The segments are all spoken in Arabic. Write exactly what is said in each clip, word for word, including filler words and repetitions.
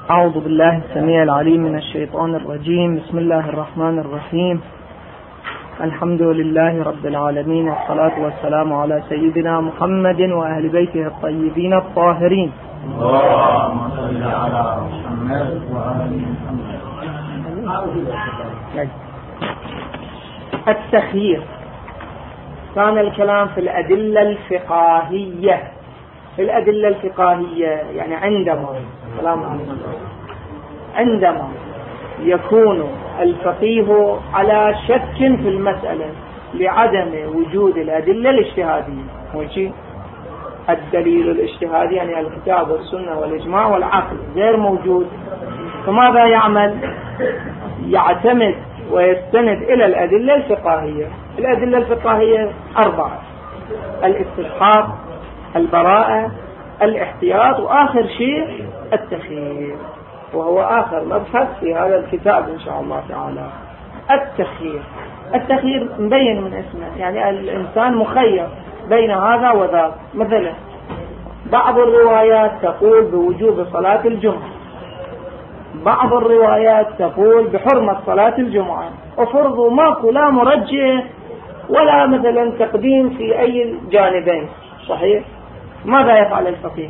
أعوذ بالله السميع العليم من الشيطان الرجيم. بسم الله الرحمن الرحيم. الحمد لله رب العالمين، والصلاة والسلام على سيدنا محمد وأهل بيته الطيبين الطاهرين. اللهم صل على محمد وآل محمد. التخيير. كان الكلام في الأدلة الفقهية. في الأدلة الفقهية يعني عندما سلام عليكم عندما يكون الفقيه على شك في المسألة لعدم وجود الأدلة الاجتهادية. وشي الدليل الاجتهادي يعني الكتاب والسنة والإجماع والعقل غير موجود، فماذا يعمل؟ يعتمد ويستند إلى الأدلة الفقهية. الأدلة الفقهية أربعة: الاستصحاب، البراءة، الاحتياط، وآخر شيء التخيير، وهو آخر مبحث في هذا الكتاب إن شاء الله تعالى. التخيير التخيير مبين من اسمه، يعني الإنسان مخير بين هذا وذاك. مثلا بعض الروايات تقول بوجوب صلاة الجمعة، بعض الروايات تقول بحرمة صلاة الجمعة، وفرضوا ماكو لا مرجح ولا مثلا تقديم في أي الجانبين، صحيح؟ ماذا يفعل الفقيه؟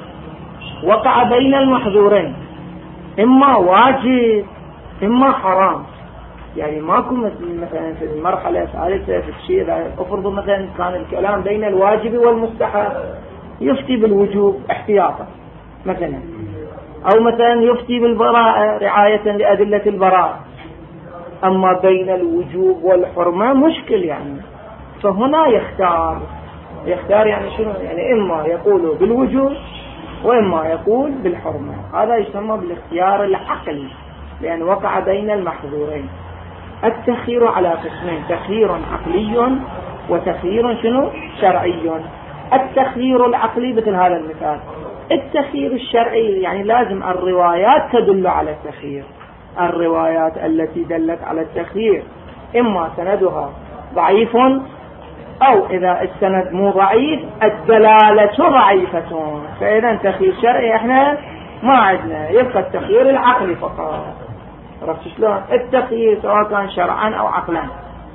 وقع بين المحظورين، إما واجب إما حرام. يعني ماكو مثلا في المرحلة الثالثة في الشيء أفرض مثلا كان الكلام بين الواجب والمستحب يفتي بالوجوب احتياطا مثلا، أو مثلا يفتي بالبراءة رعاية لأدلة البراءة. أما بين الوجوب والحرمة مشكل يعني، فهنا يختار يختار يعني شنو؟ يعني إما يقول بالوجوب وإما يقول بالحرمة. هذا يسمى بالاختيار العقلي، لأن وقع بين المحظورين. التخيير على قسمين: تخيير عقلي وتخيير شنو؟ شرعي. التخيير العقلي مثل هذا المثال. التخيير الشرعي يعني لازم الروايات تدل على التخيير. الروايات التي دلت على التخيير إما سندها ضعيف، أو إذا السند مو ضعيف الدلالة ضعيفة، فإذا تخيير شرعي إحنا ما عندنا، يبقى التخيير العقلي فقط. عرفت شلون؟ التخيير سواء كان شرعا أو عقلا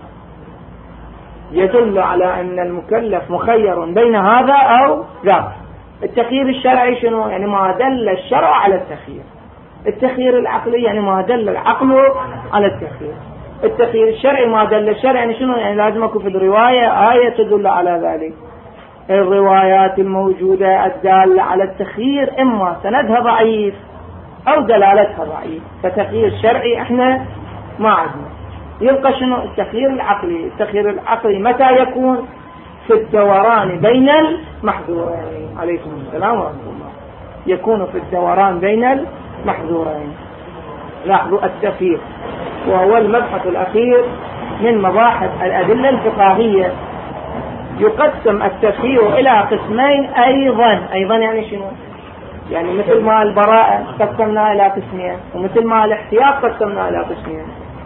يدل على أن المكلف مخير بين هذا أو ذاك. التخيير الشرعي شنو؟ يعني ما دل الشرع على التخيير. التخيير العقلي يعني ما دل العقل على التخيير. التخيير الشرعي ما دل الشرع يعني شنو؟ يعني لازم يكون في الرواية آية تدل على ذلك. الروايات الموجودة الدالة على التخيير إما سندها ضعيف أو دلالتها ضعيف، فتخيير شرعي إحنا ما عندنا. يبقى شنو؟ التخيير العقلي. التخيير العقلي متى يكون؟ في الدوران بين المحظورين. عليكم السلام ورحمة الله. يكون في الدوران بين المحظورين. لاحظوا التخيير وهو المبحث الأخير من مباحث الأدلة الفقهية. يقسم التخيير إلى قسمين أيضا. أيضا يعني شنو؟ يعني مثل ما البراءة قسمنا إلى قسمين، ومثل ما الاحتياط قسمنا إلى قسمين.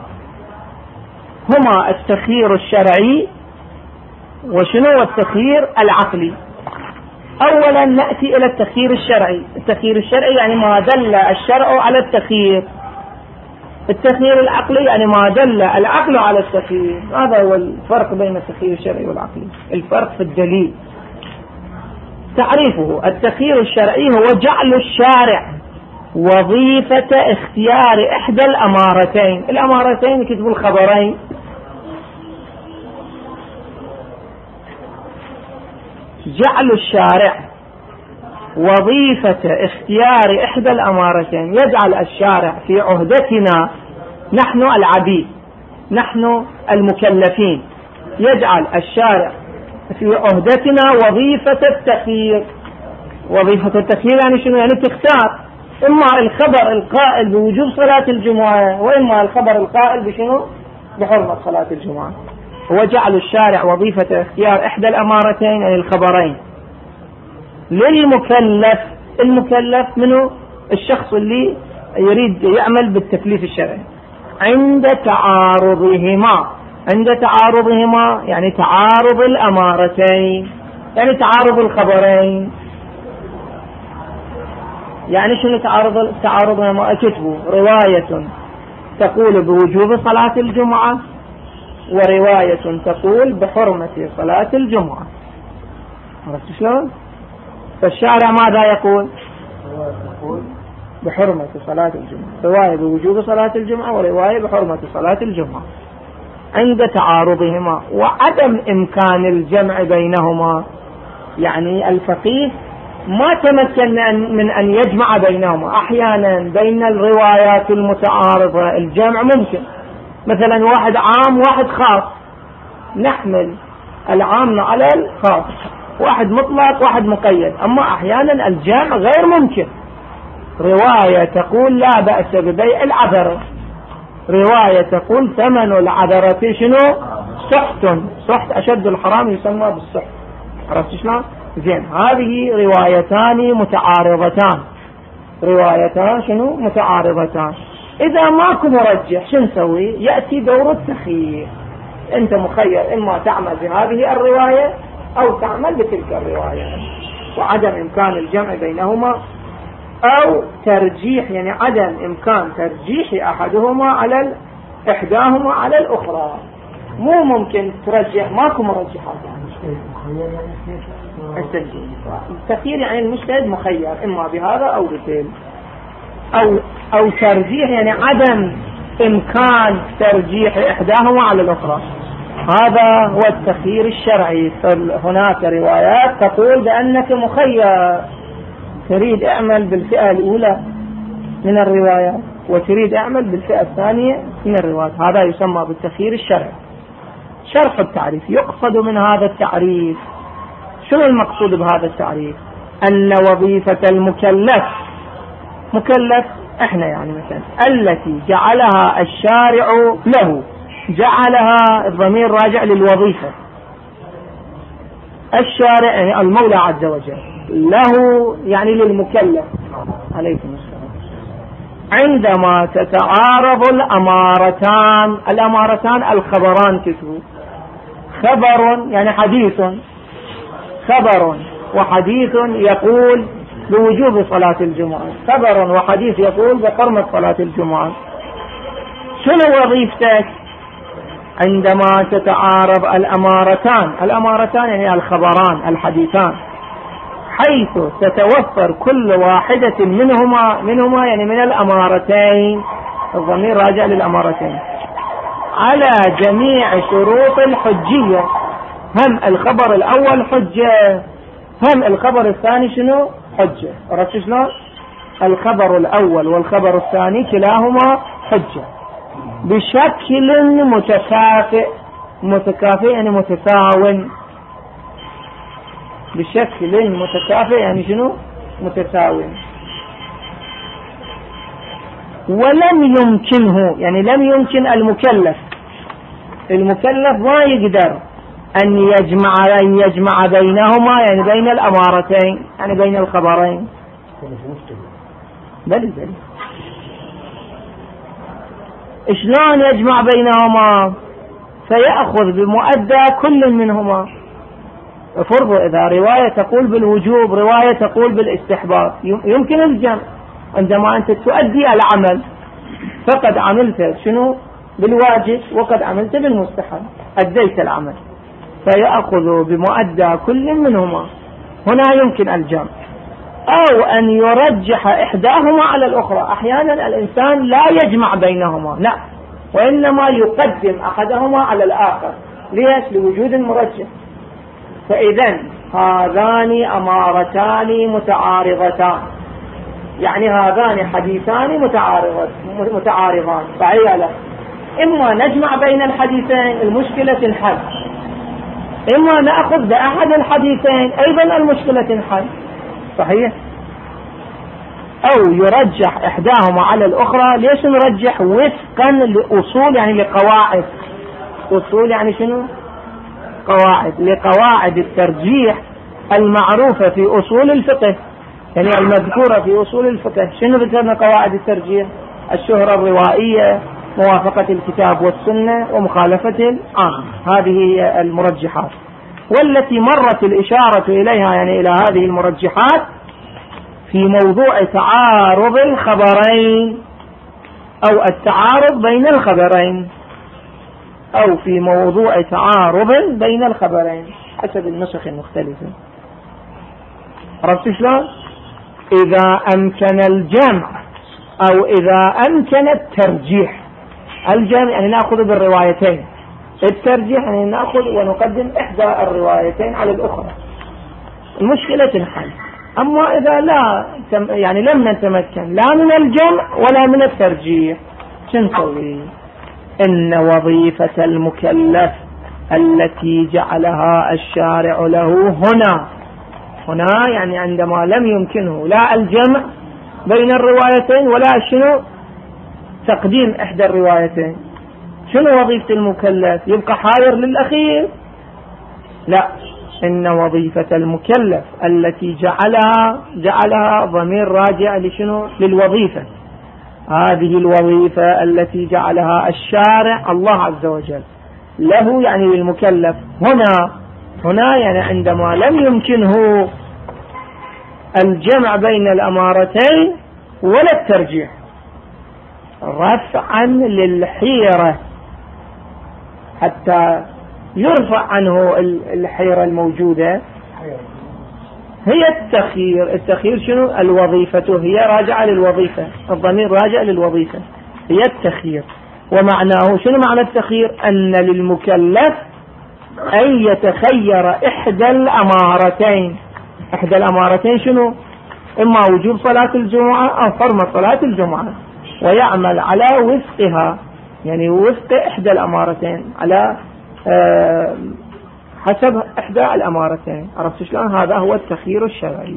هما التخيير الشرعي وشنو التخيير العقلي. أولا نأتي إلى التخيير الشرعي. التخيير الشرعي يعني ما دل الشرع على التخيير. التخيير العقلي يعني ما دل العقل على التخيير. هذا هو الفرق بين التخيير الشرعي والعقلي، الفرق في الدليل. تعريفه: التخيير الشرعي هو جعل الشارع وظيفة اختيار إحدى الأمارتين. الأمارتين كتب الخبرين. جعل الشارع وظيفة اختيار إحدى الأمارتين، يجعل الشارع في عهدتنا نحن العبيد، نحن المكلفين، يجعل الشارع في عهدتنا وظيفة التخيير. وظيفة التخيير يعني شنو؟ يعني تختار إما الخبر القائل بوجوب صلاة الجمعة، وإما الخبر القائل بشنو؟ بحرمة صلاة الجمعة. وجعل الشارع وظيفة اختيار إحدى الأمارتين يعني الخبرين للمكلف. المكلف منه؟ الشخص اللي يريد يعمل بالتكليف الشرعي. عند تعارضهما. عند تعارضهما يعني تعارض الأمارتين، يعني تعارض الخبرين. يعني شنو تعارض تعارض ما كتبوا رواية تقول بوجوب صلاة الجمعة ورواية تقول بحرمة صلاة الجمعة. عرفت شلون؟ فالشارع ماذا يقول؟ بحرمة صلاة الجمعة، رواية بوجوب صلاة الجمعة ورواية بحرمة صلاة الجمعة. عند تعارضهما وعدم إمكان الجمع بينهما، يعني الفقيه ما تمكن من أن يجمع بينهما. أحيانا بين الروايات المتعارضة الجمع ممكن، مثلا واحد عام واحد خاص، نحمل العام على الخاص، واحد مطلق واحد مقيد. أما أحيانا الجمع غير ممكن، رواية تقول لا بأس ببيع العذرة، رواية تقول ثمن العذرة شنو؟ سحت، سحت أشد الحرام يسمى بالسحت. عرفت شلون؟ زين، هذه روايتان متعارضتان، روايتان شنو؟ متعارضتان. إذا ماكو مرجح شو نسوي؟ يأتي دور التخيير، أنت مخير إما تعمل بهذه الرواية أو تعمل بتلك الرواية، وعدم إمكان الجمع بينهما أو ترجيح، يعني عدم إمكان ترجيح أحدهما على إحداهما على الأخرى. مو ممكن ترجح، ماكو مرجحات. التخيير يعني المجتهد مخير إما بهذا أو بذلك، أو أو ترجيح يعني عدم إمكان ترجيح إحداهما على الأخرى. هذا هو التخيير الشرعي. فهناك روايات تقول بأنك مخير، تريد اعمل بالفئة الأولى من الروايات وتريد اعمل بالفئة الثانية من الروايات، هذا يسمى بالتخيير الشرعي. شرح التعريف. يقصد من هذا التعريف، شنو المقصود بهذا التعريف؟ أن وظيفة المكلف، مكلف احنا يعني مثلا، التي جعلها الشارع له، جعلها الضمير راجع للوظيفة، الشارع يعني المولى عز وجل، له يعني للمكلف عليكم السلام. عندما تتعارض الأمارتان، الأمارتان الخبران كتبوا، خبر يعني حديث، خبر وحديث يقول بوجوب صلاة الجمعة، خبر وحديث يقول بحرمة صلاة الجمعة. شنو وظيفتك عندما تتعارض الأمارتان؟ الأمارتان يعني الخبران الحديثان، حيث تتوفر كل واحدة منهما منهما يعني من الأمارتين، الضمير راجع للأمارتين، على جميع شروط الحجية. هم الخبر الأول حجة، هم الخبر الثاني شنو؟ حجة. عرفت شلون؟ الخبر الأول والخبر الثاني كلاهما حجة بشكل متكافئ، متكافئ يعني متساو، بشكل متكافئ يعني شنو؟ متساوي. ولم يمكنه يعني لم يمكن المكلف، المكلف ما يقدر أن يجمع أن يجمع بينهما، يعني بين الأمارتين يعني بين الخبرين. بل بل شلون يجمع بينهما؟ فيأخذ بمؤدى كل منهما. فرضوا إذا رواية تقول بالوجوب، رواية تقول بالاستحباب، يمكن الجمع. عندما أنت تؤدي العمل فقد عملت شنو؟ بالواجب، وقد عملت بالمستحب، أديت العمل، فيأخذ بمؤدى كل منهما. هنا يمكن الجمع، أو أن يرجح إحداهما على الأخرى. أحيانا الإنسان لا يجمع بينهما، لا، وإنما يقدم أحدهما على الآخر. ليش؟ لوجود المرجح. فإذا هذان أمارتان متعارضتان، يعني هذان حديثان متعارضان، فعيالا إما نجمع بين الحديثين المشكلة تنحل، إما نأخذ بأحد الحديثين أيضا المشكلة تنحل. صحيح؟ أو يرجح إحداهما على الأخرى. ليش نرجح؟ وفقا لأصول يعني لقواعد. أصول يعني شنو؟ قواعد، لقواعد الترجيح المعروفة في أصول الفقه، يعني المذكورة في أصول الفقه. شنو ذكرنا قواعد الترجيح؟ الشهرة الروائية، موافقة الكتاب والسنة، ومخالفة العام. هذه المرجحات، والتي مرت الإشارة إليها يعني إلى هذه المرجحات في موضوع تعارض الخبرين أو التعارض بين الخبرين، أو في موضوع تعارض بين الخبرين حسب النسخ المختلفة. عرفت شلون؟ إذا أمكن الجمع أو إذا أمكن الترجيح. الجمع يعني نأخذ بالروايتين، الترجيح يعني نأخذ ونقدم إحدى الروايتين على الأخرى، المشكلة تنحل. أما إذا لا يعني لم نتمكن لا من الجمع ولا من الترجيح، شنسوي؟ إن وظيفة المكلف التي جعلها الشارع له هنا هنا يعني عندما لم يمكنه لا الجمع بين الروايتين ولا شنو تقديم إحدى الروايتين، شنو وظيفة المكلف؟ يبقى حاضر للأخير؟ لا، إن وظيفة المكلف التي جعلها جعلها ضمير راجع لشنو؟ للوظيفة. هذه الوظيفة التي جعلها الشارع الله عز وجل له يعني للمكلف هنا هنا يعني عندما لم يمكنه الجمع بين الأمارتين ولا الترجيح، رفعا للحيرة حتى يرفع عنه الحيرة الموجودة، هي التخيير. التخيير شنو؟ الوظيفة هي راجعة للوظيفة، الضمير راجع للوظيفة، هي التخيير. ومعناه شنو معنى التخيير؟ أن للمكلف أن يتخير إحدى الأمارتين. إحدى الأمارتين شنو؟ إما وجوب صلاة الجمعة أو حرمة صلاة الجمعة، ويعمل على وفقها، يعني وفق إحدى الأمارتين، على أه حسب إحدى الأمارتين. عرفت شلون؟ هذا هو التخيير الشرعي.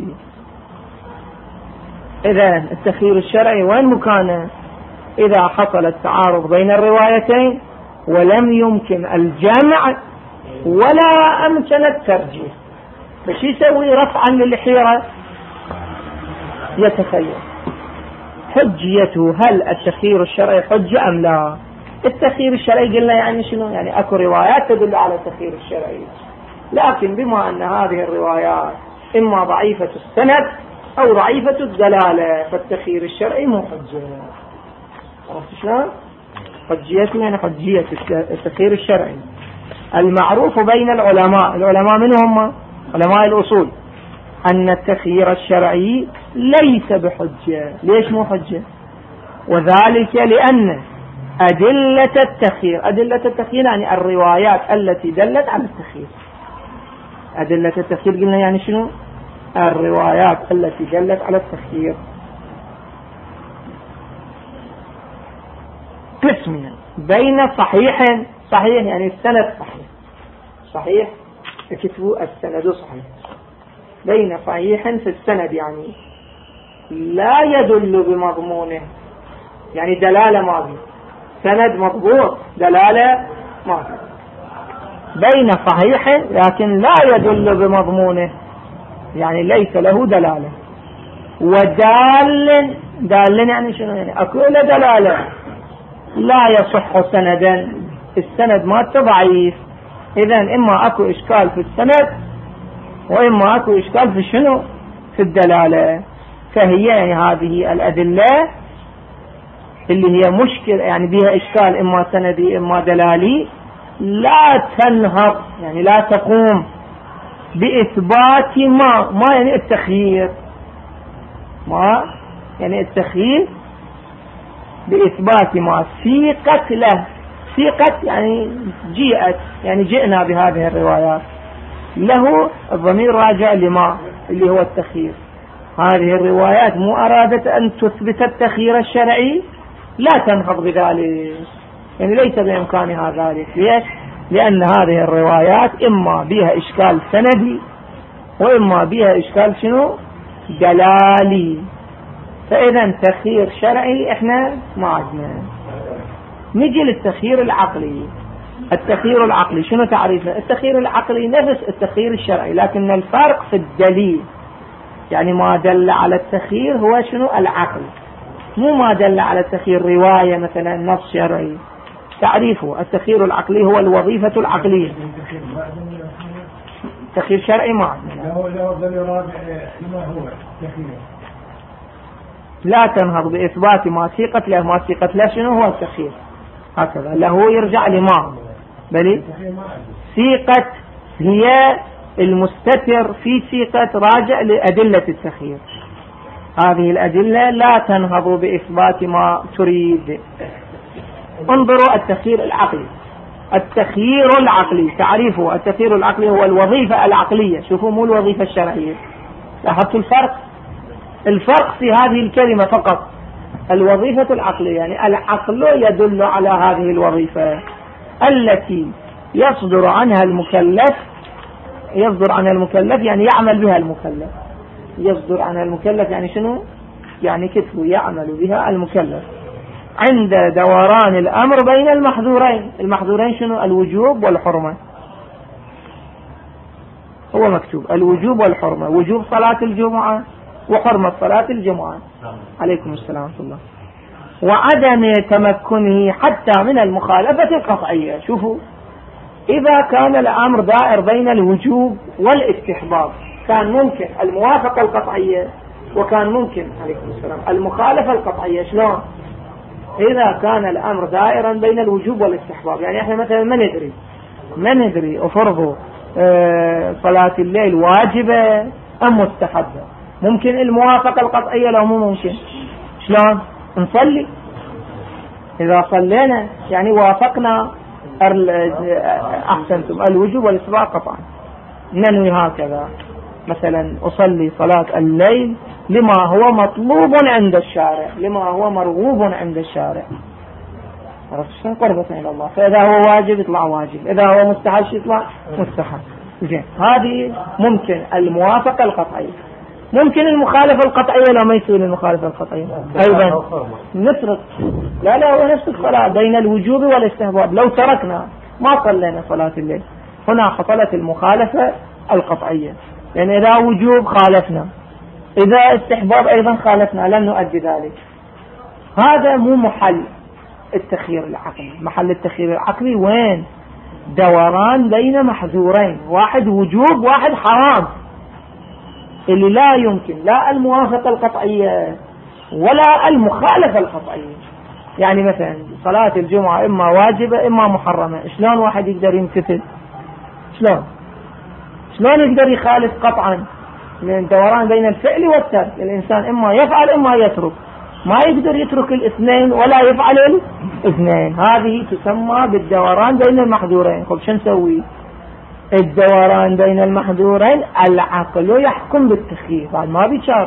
إذا التخيير الشرعي وين مكانه؟ إذا حصل التعارض بين الروايتين ولم يمكن الجمع ولا أمكن الترجيح، بس يسوي رفعا للحيرة، يتخير. حجيته، هل التخيير الشرعي حجة أم لا؟ التخيير الشرعي قلنا يعني شنو؟ يعني أكو روايات تدل على التخيير الشرعي، لكن بما أن هذه الروايات إما ضعيفة السند أو ضعيفة الدلالة فالتخيير الشرعي مو حجة. عرفت شلون؟ حجيته يعني حجية التخيير الشرعي. المعروف بين العلماء، العلماء من هم؟ علماء الأصول، أن التخيير الشرعي ليس بحجة. ليش مو حجة؟ وذلك لأن أدلة التخيير، أدلة التخيير يعني الروايات التي دلت على التخيير. أدلة التخيير قلنا يعني شنو؟ الروايات التي دلت على التخيير. قسم بين صحيح، صحيح يعني السند صحيح، صحيح كتبوا السند صحيح، بين صحيح في السند يعني لا يدل بمضمونه، يعني دلالة ما بي، سند مضبوط دلالة ما بي، بين صحيح لكن لا يدل بمضمونه، يعني ليس له دلالة. ودال، دال يعني شنو؟ يعني أكو له دلالة، لا يصح سندا، السند ما ضعيف. إذن إما أكو إشكال في السند وإما أكو إشكال في شنو؟ في الدلالة. فهي يعني هذه الأدلة اللي هي مشكل يعني بها إشكال إما سندي إما دلالي، لا تنهض يعني لا تقوم بإثبات ما ما يعني التخيير، ما يعني التخيير بإثبات ما سيقت له، سيقت يعني جيئت، يعني جئنا بهذه الروايات، له الضمير راجع لما اللي هو التخيير. هذه الروايات مو أرادت أن تثبت التخيير الشرعي، لا تنهض بذلك، يعني ليس بإمكانها ذلك. ليش؟ لأن هذه الروايات إما بها إشكال سندي وإما بها إشكال شنو؟ دلالي. فإذا تخيير شرعي إحنا ما عندنا. نجي للتخيير العقلي. التخيير العقلي شنو تعريفه؟ التخيير العقلي نفس التخيير الشرعي، لكن الفرق في الدليل، يعني ما دل على التخيير هو شنو؟ العقل، مو ما دل على التخيير رواية مثلا نص شرعي. تعريفه التخيير العقلي هو الوظيفة العقلية. تخيير شرعي ما عندنا. له له دليل رابع لما هو تخيير. لا تنهض بإثبات ما سيقت له. ما سيقت له شنو هو التخيير، هكذا له يرجع لما بل سيقت هي المستتر في سيقة راجع لأدلة التخيير. هذه الأدلة لا تنهض بإثبات ما تريد. انظروا التخيير العقلي. التخيير العقلي تعريفه، التخيير العقلي هو الوظيفة العقلية. شوفوا مو الوظيفة الشرعية. لاحظتوا الفرق؟ الفرق في هذه الكلمة فقط. الوظيفة العقلية يعني العقل يدل على هذه الوظيفة التي يصدر عنها المكلف. يصدر عنها المكلف يعني يعمل بها المكلف. يصدر عنها المكلف يعني شنو؟ يعني كتبه يعمل بها المكلف عند دوران الأمر بين المحظورين. المحظورين شنو؟ الوجوب والحرمة. هو مكتوب الوجوب والحرمة، وجوب صلاة الجمعة وحرمة صلاة الجمعة. عليكم السلام ورحمة الله. وعدم تمكنه حتى من المخالفة القطعية. شوفوا، إذا كان الأمر دائر بين الوجوب والاستحباب كان ممكن الموافقة القطعية وكان ممكن عليكم السلام المخالفة القطعية. شلون؟ إذا كان الأمر دائرا بين الوجوب والاستحباب، يعني احنا مثلا ما ندري ما ندري أفرض اه صلاة الليل واجبة أم مستحبة، ممكن الموافقة القطعية لو مو ممكن. شلون؟ نصلي. إذا صلينا يعني وافقنا أحسنتم الوجوب والاستحباب قطعا. ننوي هكذا مثلا أصلي صلاة الليل لما هو مطلوب عند الشارع، لما هو مرغوب عند الشارع. عرفت شلون؟ قربة إلى الله. فإذا هو واجب يطلع واجب، إذا هو مستحب يطلع مستحب. زين، هذه ممكن الموافقة القطعية. ممكن المخالفة القطعية لا ما يصير المخالفة القطعية أيضا نترك. لا لا هو نفس الصلاة بين الوجوب والاستحباب. لو تركنا ما صلينا صلاة الليل هنا حصلت المخالفة القطعية، لأن يعني إذا وجوب خالفنا، إذا استحباب أيضا خالفنا، لن نؤدي ذلك. هذا مو محل التخيير العقلي. محل التخيير العقلي وين؟ دوران بين محظورين، واحد وجوب واحد حرام، اللي لا يمكن لا الموافقة القطعية ولا المخالفة القطعية. يعني مثلا صلاة الجمعة إما واجبة إما محرمة، شلون واحد يقدر يمتثل؟ شلون شلون يقدر يخالف قطعا؟ لأن دوران بين الفعل والترك. الإنسان إما يفعل إما يترك، ما يقدر يترك الاثنين ولا يفعل الاثنين. هذه تسمى بالدوران بين المحظورين. خب شو نسوي؟ الدوران بين المحظورين العقل يحكم بالتخيير، بعد ما بيشارك.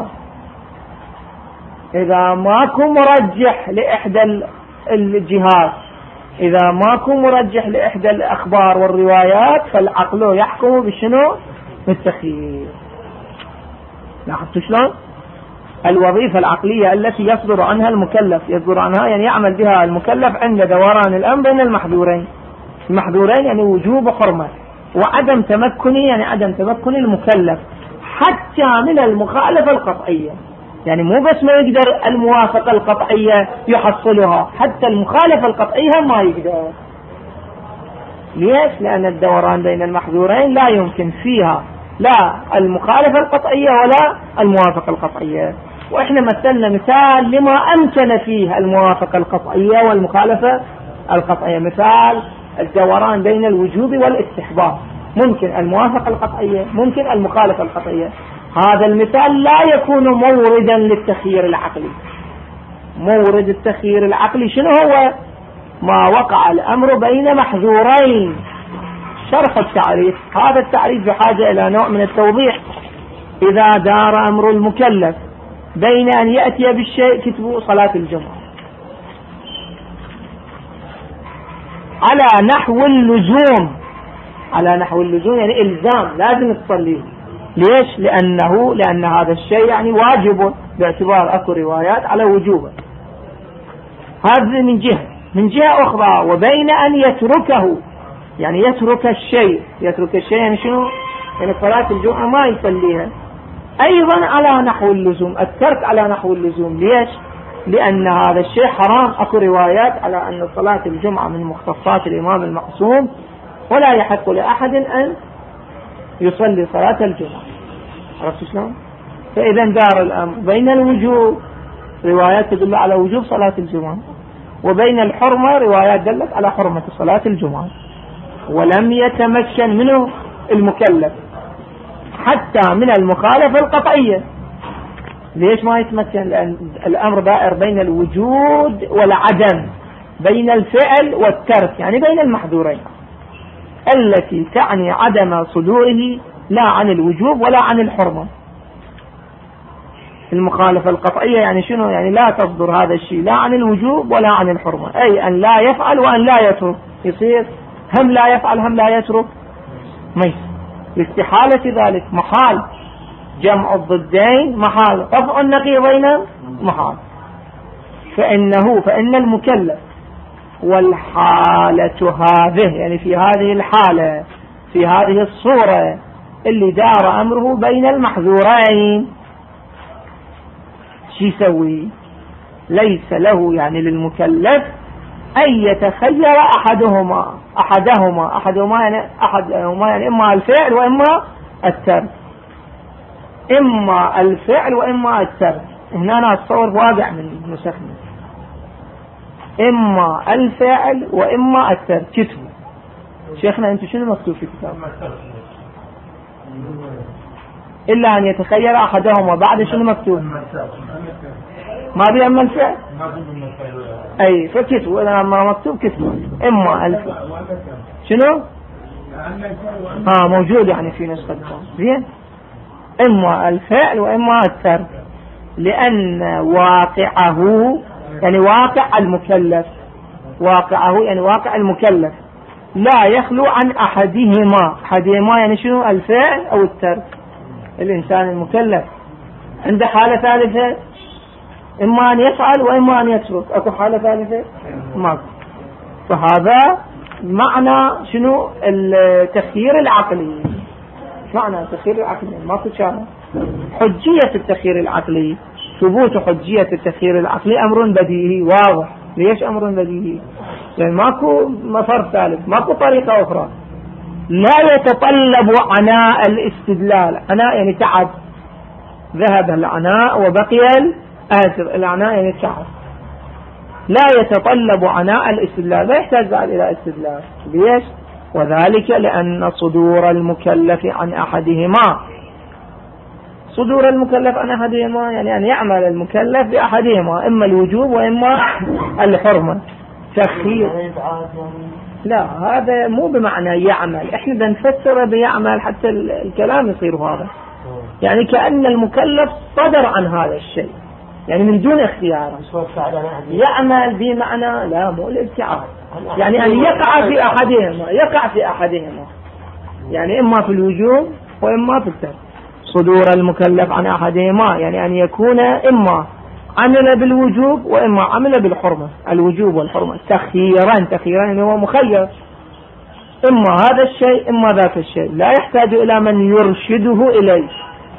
إذا ماكو مرجح لإحدى الجهات، إذا ماكو مرجح لإحدى الأخبار والروايات فالعقل يحكم بشنو؟ بالتخيير. لاحظتوا شلون؟ الوظيفة العقلية التي يصدر عنها المكلف، يصدر عنها يعني يعمل بها المكلف عند دوران الأمر بين المحظورين. المحظورين يعني وجوب وحرمة، وعدم تمكنه يعني عدم تمكن المكلف حتى من المخالفة القطعية. يعني مو بس ما يقدر الموافقة القطعية يحصلها، حتى المخالفة القطعية ما يقدر. ليش؟ لأن الدوران بين المحظورين لا يمكن فيها لا المخالفة القطعية ولا الموافقة القطعية. وإحنا مثلنا مثال لما أمكن فيه الموافقة القطعية والمخالفة القطعية. مثال الدوران بين الوجوب والاستحباب، ممكن الموافقة القطعية ممكن المخالفة القطعية. هذا المثال لا يكون موردا للتخيير العقلي. مورد التخيير العقلي شنو هو؟ ما وقع الأمر بين محظورين. شرح التعريف، هذا التعريف بحاجة إلى نوع من التوضيح. إذا دار أمر المكلف بين أن يأتي بالشيء، كتبوا صلاة الجمعة، على نحو اللزوم. على نحو اللزوم يعني إلزام، لازم تصليه. ليش؟ لأنه لأن هذا الشيء يعني واجب، باعتبار أكو روايات على وجوبه. هذا من جهة. من جهة أخرى وبين أن يتركه، يعني يترك الشيء. يترك الشيء يعني شنو؟ يعني صلاة الجمعة ما يصليها، أيضا على نحو اللزوم. الترك على نحو اللزوم. ليش؟ لأن هذا الشيء حرام. أكو روايات على أن صلاة الجمعة من مختصات الإمام المعصوم، ولا يحق لأحد أن يصلي صلاة الجمعة. عرفت شلون؟ فإذا دار الأمر بين الوجوب روايات تدل على وجوب صلاة الجمعة، وبين الحرمة روايات دلت على حرمة صلاة الجمعة. ولم يتمكن منه المكلف حتى من المخالفة القطعية. ليش ما يتمكن؟ لأن الأمر دائر بين الوجود والعدم، بين الفعل والترك، يعني بين المحظورين التي تعني عدم صدوره لا عن الوجوب ولا عن الحرمة. المخالفة القطعية يعني شنو؟ يعني لا تصدر هذا الشيء لا عن الوجوب ولا عن الحرمة، أي أن لا يفعل وأن لا يترك. يصير هم لا يفعل هم لا يترك؟ ما يصير. لاستحالة ذلك، محال جمع الضدين، محال رفع النقيضين، محال. فإنه فإن المكلف والحالة هذه، يعني في هذه الحالة في هذه الصورة اللي دار أمره بين المحذورين، شو يسوي؟ ليس له يعني للمكلف أن يتخير أحدهما أحدهما أحدهما يعني أحدهما يعني إما الفعل وإما الترك، إما الفعل وإما الترك. هنا أنا أتصور واقع من نسخنا، إما الفعل وإما الترك. كتبوا شيخنا أنتوا شنو مكتوب في كتاب؟ إلا أن يتخير أحدهما. بعد شنو مكتوب؟ ما بي أما الفعل أي فكتبوا. إذا ما مكتوب كتبوا إما الفعل شنو؟ آه موجود يعني في نسخة زين. إما الفعل وإما الترك، لأن واقعه يعني واقع المكلف، واقعه يعني واقع المكلف لا يخلو عن أحدهما. أحدهما يعني شنو؟ الفعل أو الترك. الإنسان المكلف عنده حالة ثالثة، إما أن يفعل وإما أن يترك. أكو حالة ثالثة؟ ما. فهذا معنى شنو؟ التخيير العقلي. معنى التخيير العقلي ماكو شان. حجية التخيير العقلي، ثبوت حجية التخيير العقلي أمر بديهي واضح. ليش أمر بديهي؟ لأن ماكو مفر ثالث، ماكو طريقة أخرى. لا يتطلب عناء الاستدلال. عناء يعني تعب، ذهب العناء وبقي الآثر. العناء يعني تعب، لا يتطلب عناء الاستدلال، لا يحتاج بعد إلى استدلال. ليش؟ وذلك لأن صدور المكلف عن أحدهما، صدور المكلف عن أحدهما يعني أن يعمل المكلف بأحدهما، إما الوجوب وإما الحرمة. تخيير لا، هذا مو بمعنى يعمل، احنا بنفسره بيعمل حتى الكلام يصير هذا. يعني كأن المكلف صدر عن هذا الشيء، يعني من دون اختيار. يعمل بمعنى لا، مو الابتعاد، يعني أن يقع في أحدهما، يقع في أحدهما، يعني إما في الوجوب وإما في الترك. صدور المكلف عن أحدهما يعني أن يكون إما عمل بالوجوب وإما عمل بالحرمة. الوجوب والحرمة تخييرا، تخييرا يعني هو مخير، إما هذا الشيء إما ذاك الشيء، لا يحتاج إلى من يرشده إليه.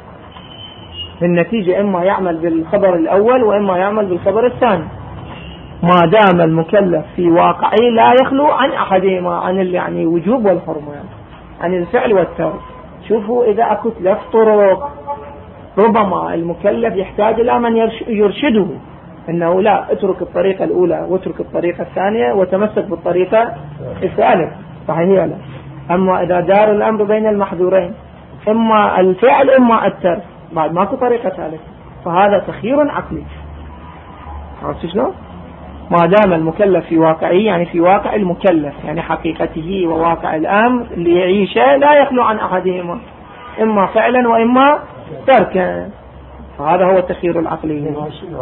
بالنتيجة إما يعمل بالخبر الأول وإما يعمل بالخبر الثاني، ما دام المكلف في واقعه لا يخلو عن أحدهما، عن يعني وجوب والحرمة، يعني عن الفعل والترك. شوفوا إذا أكو ثلاث طرق، ربما المكلف يحتاج إلى من يرشده أنه لا، اترك الطريقة الأولى واترك الطريقة الثانية وتمسك بالطريقة الثالثة، صحيح لا؟ أما إذا دار الأمر بين المحذورين، إما الفعل إما الترك، بعد ماكو طريقة ثالثة، فهذا تخيير عقلي. عرفت شلون؟ ما دام المكلف في واقعه، يعني في واقع المكلف، يعني حقيقته وواقع الأمر اللي يعيشه، لا يخلو عن أحدهما، إما فعلا وإما تركا، فهذا هو التخيير العقلي.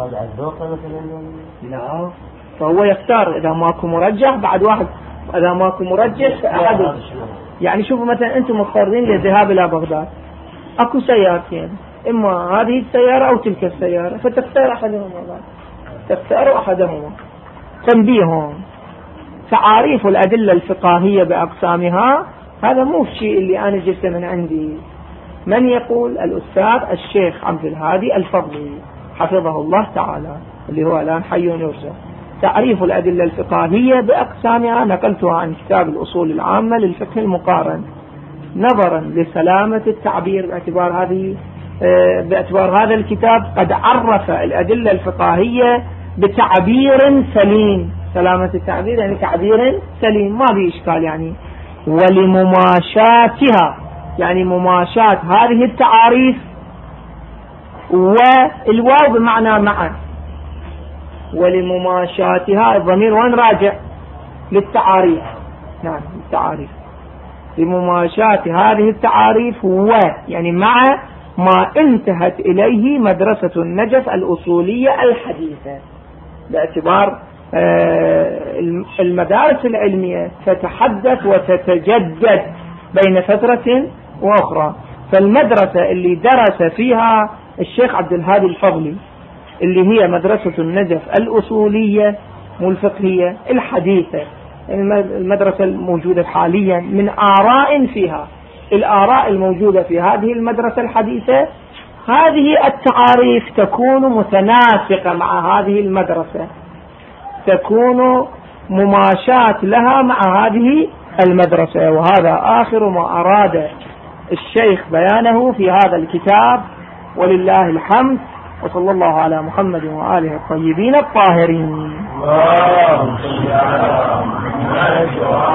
لا، فهو يختار إذا ماكو مرجح بعد واحد، إذا ماكو مرجح فأحد. يعني شوفوا مثلا أنتم مضطرين للذهاب إلى بغداد، أكو سيارتين، إما هذه السيارة أو تلك السيارة، فتختار أحدهما، تختار أحدهما. تنبيههم تعاريف الأدلة الفقهية بأقسامها، هذا مو الشيء اللي أنا جبت من عندي. من يقول؟ الأستاذ الشيخ عبد الهادي الفضلي حفظه الله تعالى، اللي هو الآن حي يرزق. تعريف الأدلة الفقهية بأقسامها نقلتها عن كتاب الأصول العامة للفقه المقارن، نظرا لسلامة التعبير، باعتبار هذه باعتبار هذا الكتاب قد عرف الأدلة الفقهية بتعبير سليم. سلامة التعبير يعني تعبير سليم ما به إشكال يعني. ولمماشاتها يعني مماشات هذه التعاريف، والواو بمعنى معا، ولمماشاتها الضمير وين راجع؟ للتعاريف. نعم التعاريف. لمماشات هذه التعاريف و يعني مع ما انتهت إليه مدرسة النجف الأصولية الحديثة، باعتبار المدارس العلمية تتحدث وتتجدد بين فترة وأخرى. فالمدرسة اللي درس فيها الشيخ عبد الهادي الفضلي اللي هي مدرسة النجف الأصولية مو الفقهية الحديثة، المدرسة الموجودة حاليا من آراء فيها، الآراء الموجودة في هذه المدرسة الحديثة هذه التعاريف تكون متناسقة مع هذه المدرسة، تكون مماشاة لها مع هذه المدرسة. وهذا آخر ما أراد الشيخ بيانه في هذا الكتاب، ولله الحمد، وصلى الله على محمد وآله الطيبين الطاهرين.